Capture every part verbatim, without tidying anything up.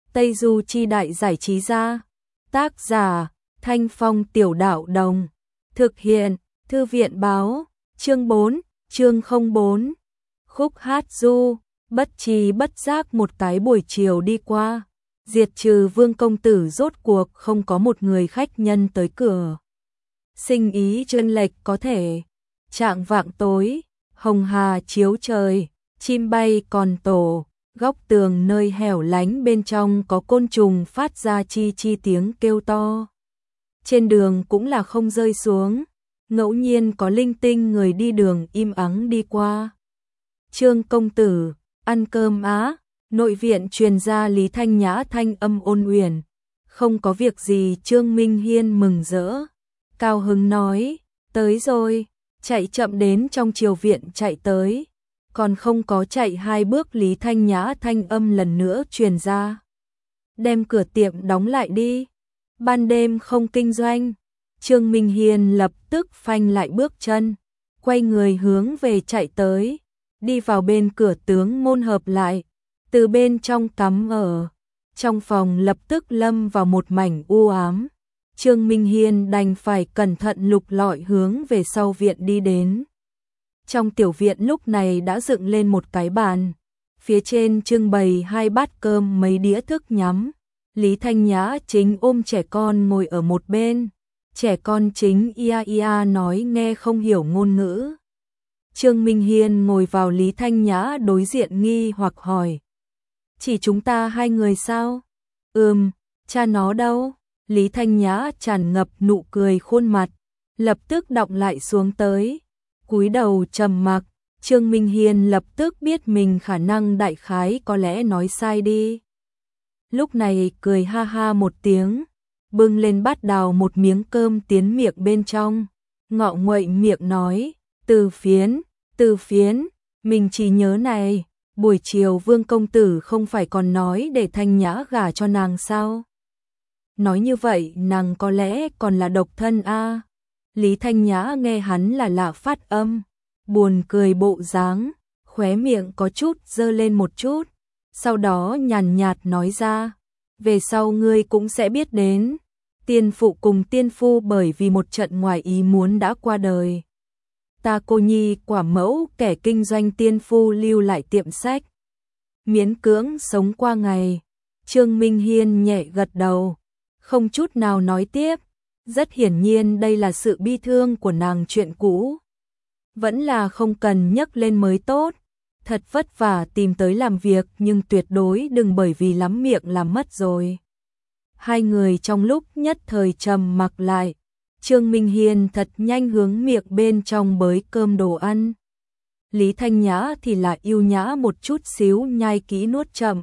Tây Du Chi Đại Giải Trí Gia. Tác giả Thanh Phong Tiểu Đạo Đồng. Thực hiện Thư viện Báo. Chương bốn, chương không bốn. Khúc hát du. Bất tri bất giác một cái buổi chiều đi qua, diệt trừ Vương công tử rốt cuộc không có một người khách nhân tới cửa. Sinh ý chênh lệch có thể. Trạng vạng tối, hồng hà chiếu trời, chim bay còn tổ, góc tường nơi hẻo lánh bên trong có côn trùng phát ra chi chi tiếng kêu to. Trên đường cũng là không rơi xuống, ngẫu nhiên có linh tinh người đi đường im ắng đi qua. Trương công tử, ăn cơm á? Nội viện truyền ra Lý Thanh Nhã thanh âm ôn uyển. Không có việc gì. Trương Minh Hiên mừng rỡ, cao hứng nói, tới rồi. Chạy chậm đến trong triều viện chạy tới, còn không có chạy hai bước Lý Thanh Nhã thanh âm lần nữa truyền ra. Đem cửa tiệm đóng lại đi, ban đêm không kinh doanh. Trương Minh Hiên lập tức phanh lại bước chân, quay người hướng về chạy tới, đi vào bên cửa tướng môn hợp lại, từ bên trong cắm ở. Trong phòng lập tức lâm vào một mảnh u ám. Trương Minh Hiên đành phải cẩn thận lục lọi hướng về sau viện đi đến. Trong tiểu viện lúc này đã dựng lên một cái bàn, phía trên trưng bày hai bát cơm mấy đĩa thức nhắm. Lý Thanh Nhã chính ôm trẻ con ngồi ở một bên, trẻ con chính ia ia nói nghe không hiểu ngôn ngữ. Trương Minh Hiên ngồi vào Lý Thanh Nhã đối diện nghi hoặc hỏi, chỉ chúng ta hai người sao? Ừm, cha nó đâu? Lý Thanh Nhã tràn ngập nụ cười khuôn mặt, lập tức đọng lại xuống tới, cúi đầu trầm mặc. Trương Minh Hiên lập tức biết mình khả năng đại khái có lẽ nói sai đi. Lúc này cười ha ha một tiếng, bưng lên bát đào một miếng cơm tiến miệng bên trong, ngọ nguậy miệng nói, Từ Phiến, Từ Phiến, mình chỉ nhớ này, buổi chiều Vương công tử không phải còn nói để Thanh Nhã gả cho nàng sao? Nói như vậy nàng có lẽ còn là độc thân a. À. Lý Thanh Nhã nghe hắn là lạ phát âm, buồn cười bộ dáng, khóe miệng có chút dơ lên một chút, sau đó nhàn nhạt nói ra, về sau ngươi cũng sẽ biết đến, tiên phụ cùng tiên phu bởi vì một trận ngoài ý muốn đã qua đời. Ta cô nhi quả mẫu kẻ kinh doanh tiên phu lưu lại tiệm sách, miễn cưỡng sống qua ngày. Trương Minh Hiên nhẹ gật đầu, không chút nào nói tiếp, rất hiển nhiên đây là sự bi thương của nàng chuyện cũ. Vẫn là không cần nhắc lên mới tốt, thật vất vả tìm tới làm việc nhưng tuyệt đối đừng bởi vì lắm miệng làm mất rồi. Hai người trong lúc nhất thời trầm mặc lại, Trương Minh Hiên thật nhanh hướng miệng bên trong bới cơm đồ ăn. Lý Thanh Nhã thì là yêu nhã một chút xíu nhai kỹ nuốt chậm,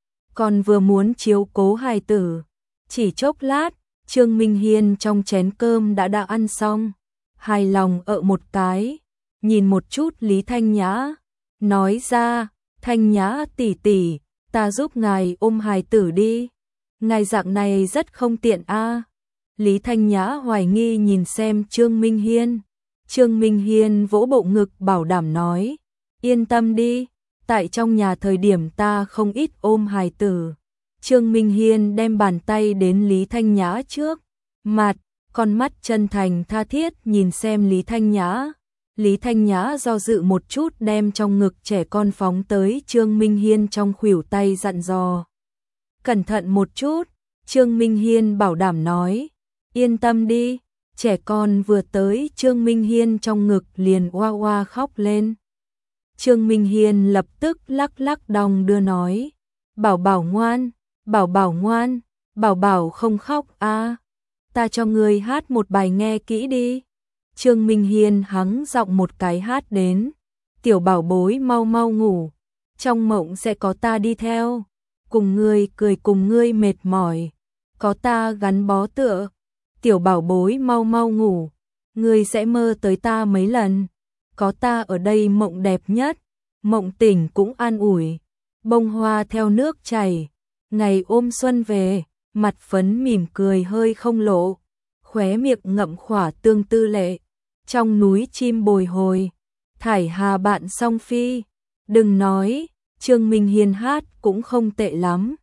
còn vừa muốn chiếu cố hài tử. Chỉ chốc lát, Trương Minh Hiên trong chén cơm đã đã ăn xong, hài lòng ợ một cái, nhìn một chút Lý Thanh Nhã, nói ra, Thanh Nhã tỷ tỷ, ta giúp ngài ôm hài tử đi, ngài dạng này rất không tiện a. À. Lý Thanh Nhã hoài nghi nhìn xem Trương Minh Hiên, Trương Minh Hiên vỗ bộ ngực bảo đảm nói, yên tâm đi, tại trong nhà thời điểm ta không ít ôm hài tử. Trương Minh Hiên đem bàn tay đến Lý Thanh Nhã trước mặt, con mắt chân thành tha thiết nhìn xem Lý Thanh Nhã. Lý Thanh Nhã do dự một chút đem trong ngực trẻ con phóng tới Trương Minh Hiên trong khuỷu tay dặn dò. Cẩn thận một chút, Trương Minh Hiên bảo đảm nói, yên tâm đi. Trẻ con vừa tới Trương Minh Hiên trong ngực liền oa oa khóc lên. Trương Minh Hiên lập tức lắc lắc đong đưa nói, bảo bảo ngoan, bảo bảo ngoan, bảo bảo không khóc a. À. Ta cho ngươi hát một bài nghe kỹ đi. Trương Minh Hiên hắng giọng một cái hát đến, tiểu bảo bối mau mau ngủ, trong mộng sẽ có ta đi theo, cùng ngươi cười cùng ngươi mệt mỏi, có ta gắn bó tựa, tiểu bảo bối mau mau ngủ, ngươi sẽ mơ tới ta mấy lần, có ta ở đây mộng đẹp nhất, mộng tỉnh cũng an ủi, bông hoa theo nước chảy, ngày ôm xuân về, mặt phấn mỉm cười hơi không lộ, khóe miệng ngậm khỏa tương tư lệ, trong núi chim bồi hồi, thải hà bạn song phi, đừng nói, Trương Minh Hiên hát cũng không tệ lắm,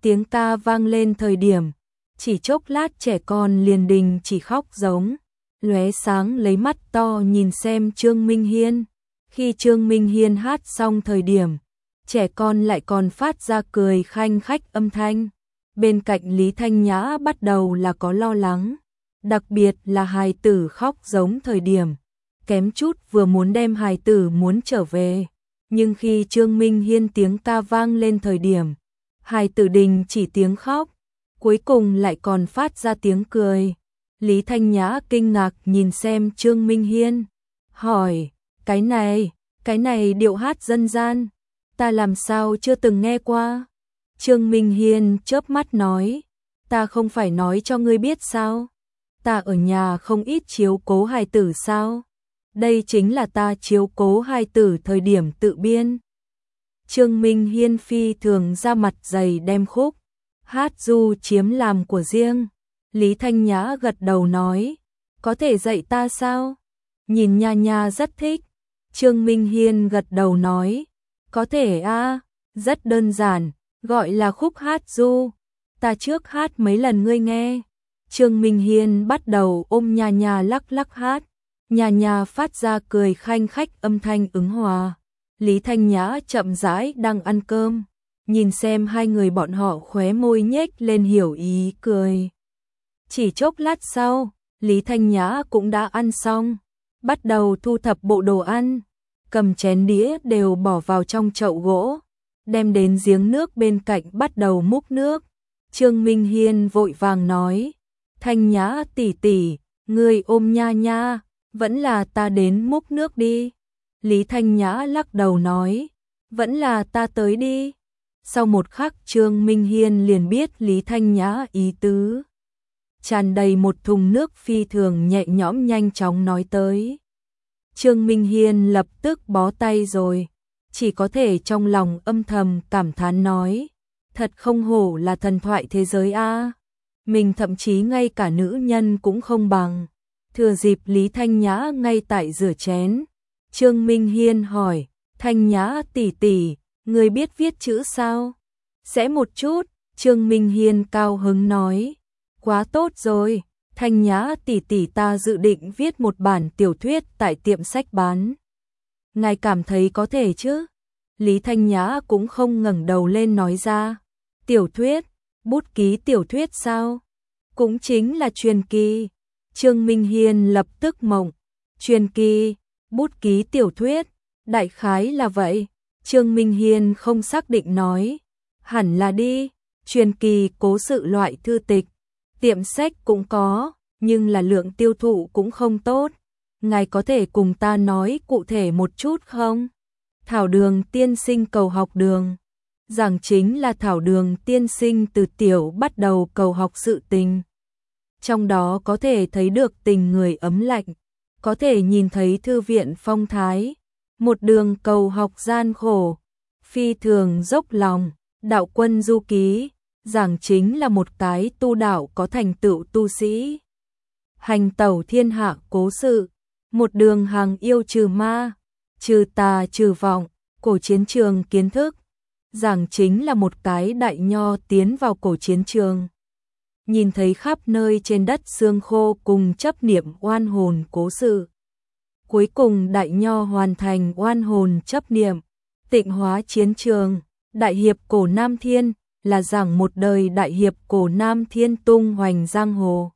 tiếng ca vang lên thời điểm, chỉ chốc lát trẻ con liền đình chỉ khóc giống, lóe sáng lấy mắt to nhìn xem Trương Minh Hiên. Khi Trương Minh Hiên hát xong thời điểm, trẻ con lại còn phát ra cười khanh khách âm thanh. Bên cạnh Lý Thanh Nhã bắt đầu là có lo lắng, đặc biệt là hài tử khóc giống thời điểm, kém chút vừa muốn đem hài tử muốn trở về. Nhưng khi Trương Minh Hiên tiếng ca vang lên thời điểm, hài tử đình chỉ tiếng khóc, cuối cùng lại còn phát ra tiếng cười. Lý Thanh Nhã kinh ngạc nhìn xem Trương Minh Hiên, hỏi, cái này, cái này điệu hát dân gian, ta làm sao chưa từng nghe qua? Trương Minh Hiên chớp mắt nói, ta không phải nói cho ngươi biết sao? Ta ở nhà không ít chiếu cố hài tử sao? Đây chính là ta chiếu cố hài tử thời điểm tự biên. Trương Minh Hiên phi thường ra mặt dày đem khúc hát du chiếm làm của riêng. Lý Thanh Nhã gật đầu nói, có thể dạy ta sao? Nhìn nha nha rất thích. Trương Minh Hiên gật đầu nói, có thể a, rất đơn giản, gọi là khúc hát du. Ta trước hát mấy lần ngươi nghe. Trương Minh Hiên bắt đầu ôm nha nha lắc lắc hát. Nha nha phát ra cười khanh khách âm thanh ứng hòa. Lý Thanh Nhã chậm rãi đang ăn cơm, nhìn xem hai người bọn họ khóe môi nhếch lên hiểu ý cười. Chỉ chốc lát sau, Lý Thanh Nhã cũng đã ăn xong, bắt đầu thu thập bộ đồ ăn, cầm chén đĩa đều bỏ vào trong chậu gỗ, đem đến giếng nước bên cạnh bắt đầu múc nước. Trương Minh Hiên vội vàng nói, Thanh Nhã tỷ tỷ, ngươi ôm nha nha, vẫn là ta đến múc nước đi. Lý Thanh Nhã lắc đầu nói, vẫn là ta tới đi. Sau một khắc Trương Minh Hiên liền biết Lý Thanh Nhã ý tứ. Tràn đầy một thùng nước phi thường nhẹ nhõm nhanh chóng nói tới. Trương Minh Hiên lập tức bó tay rồi, chỉ có thể trong lòng âm thầm cảm thán nói, thật không hổ là thần thoại thế giới a, mình thậm chí ngay cả nữ nhân cũng không bằng. Thừa dịp Lý Thanh Nhã ngay tại rửa chén, Trương Minh Hiên hỏi, Thanh Nhã tỷ tỷ, ngươi biết viết chữ sao? Sẽ một chút, Trương Minh Hiên cao hứng nói, quá tốt rồi, Thanh Nhã tỷ tỷ ta dự định viết một bản tiểu thuyết tại tiệm sách bán. Ngài cảm thấy có thể chứ? Lý Thanh Nhã cũng không ngẩng đầu lên nói ra, tiểu thuyết, bút ký tiểu thuyết sao? Cũng chính là truyền kỳ. Trương Minh Hiên lập tức mộng, truyền kỳ, bút ký tiểu thuyết, đại khái là vậy. Trương Minh Hiên không xác định nói, hẳn là đi, truyền kỳ cố sự loại thư tịch, tiệm sách cũng có, nhưng là lượng tiêu thụ cũng không tốt. Ngài có thể cùng ta nói cụ thể một chút không? Thảo Đường tiên sinh cầu học đường. Giảng chính là Thảo Đường tiên sinh từ tiểu bắt đầu cầu học sự tình. Trong đó có thể thấy được tình người ấm lạnh, có thể nhìn thấy thư viện phong thái, một đường cầu học gian khổ, phi thường dốc lòng. Đạo Quân Du Ký, giảng chính là một cái tu đạo có thành tựu tu sĩ. Hành tẩu thiên hạ cố sự, một đường hàng yêu trừ ma, trừ tà trừ vọng, cổ chiến trường kiến thức. Giảng chính là một cái đại nho tiến vào cổ chiến trường, nhìn thấy khắp nơi trên đất xương khô cùng chấp niệm oan hồn cố sự. Cuối cùng đại nho hoàn thành oan hồn chấp niệm, tịnh hóa chiến trường. Đại hiệp cổ Nam Thiên là giảng một đời đại hiệp cổ Nam Thiên tung hoành giang hồ,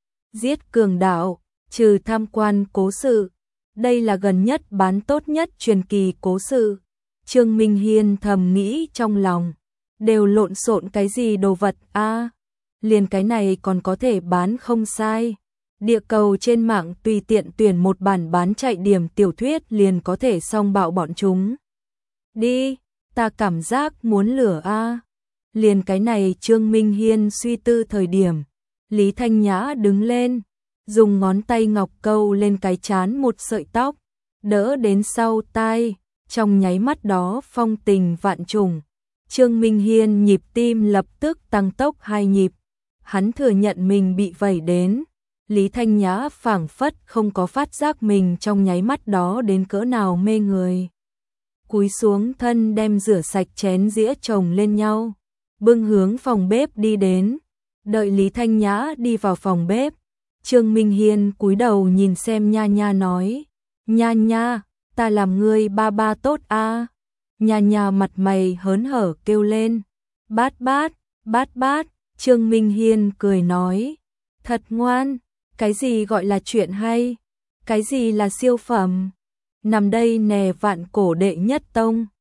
giết cường đạo, trừ tham quan cố sự. Đây là gần nhất bán tốt nhất truyền kỳ cố sự. Trương Minh Hiên thầm nghĩ trong lòng, đều lộn xộn cái gì đồ vật a, à, liền cái này còn có thể bán không sai. Địa cầu trên mạng tùy tiện tuyển một bản bán chạy điểm tiểu thuyết liền có thể xong bạo bọn chúng. Đi, ta cảm giác muốn lửa a. À. Liền cái này Trương Minh Hiên suy tư thời điểm, Lý Thanh Nhã đứng lên, dùng ngón tay ngọc câu lên cái trán một sợi tóc, đỡ đến sau tai, trong nháy mắt đó phong tình vạn trùng. Trương Minh Hiên nhịp tim lập tức tăng tốc hai nhịp, hắn thừa nhận mình bị vẩy đến. Lý Thanh Nhã phảng phất không có phát giác mình trong nháy mắt đó đến cỡ nào mê người. Cúi xuống thân đem rửa sạch chén dĩa chồng lên nhau, bưng hướng phòng bếp đi đến. Đợi Lý Thanh Nhã đi vào phòng bếp, Trương Minh Hiên cúi đầu nhìn xem Nha Nha nói, Nha Nha, ta làm ngươi ba ba tốt a. À? Nha Nha mặt mày hớn hở kêu lên, bát bát, bát bát. Trương Minh Hiên cười nói, thật ngoan, cái gì gọi là chuyện hay, cái gì là siêu phẩm, nằm đây nè vạn cổ đệ nhất tông.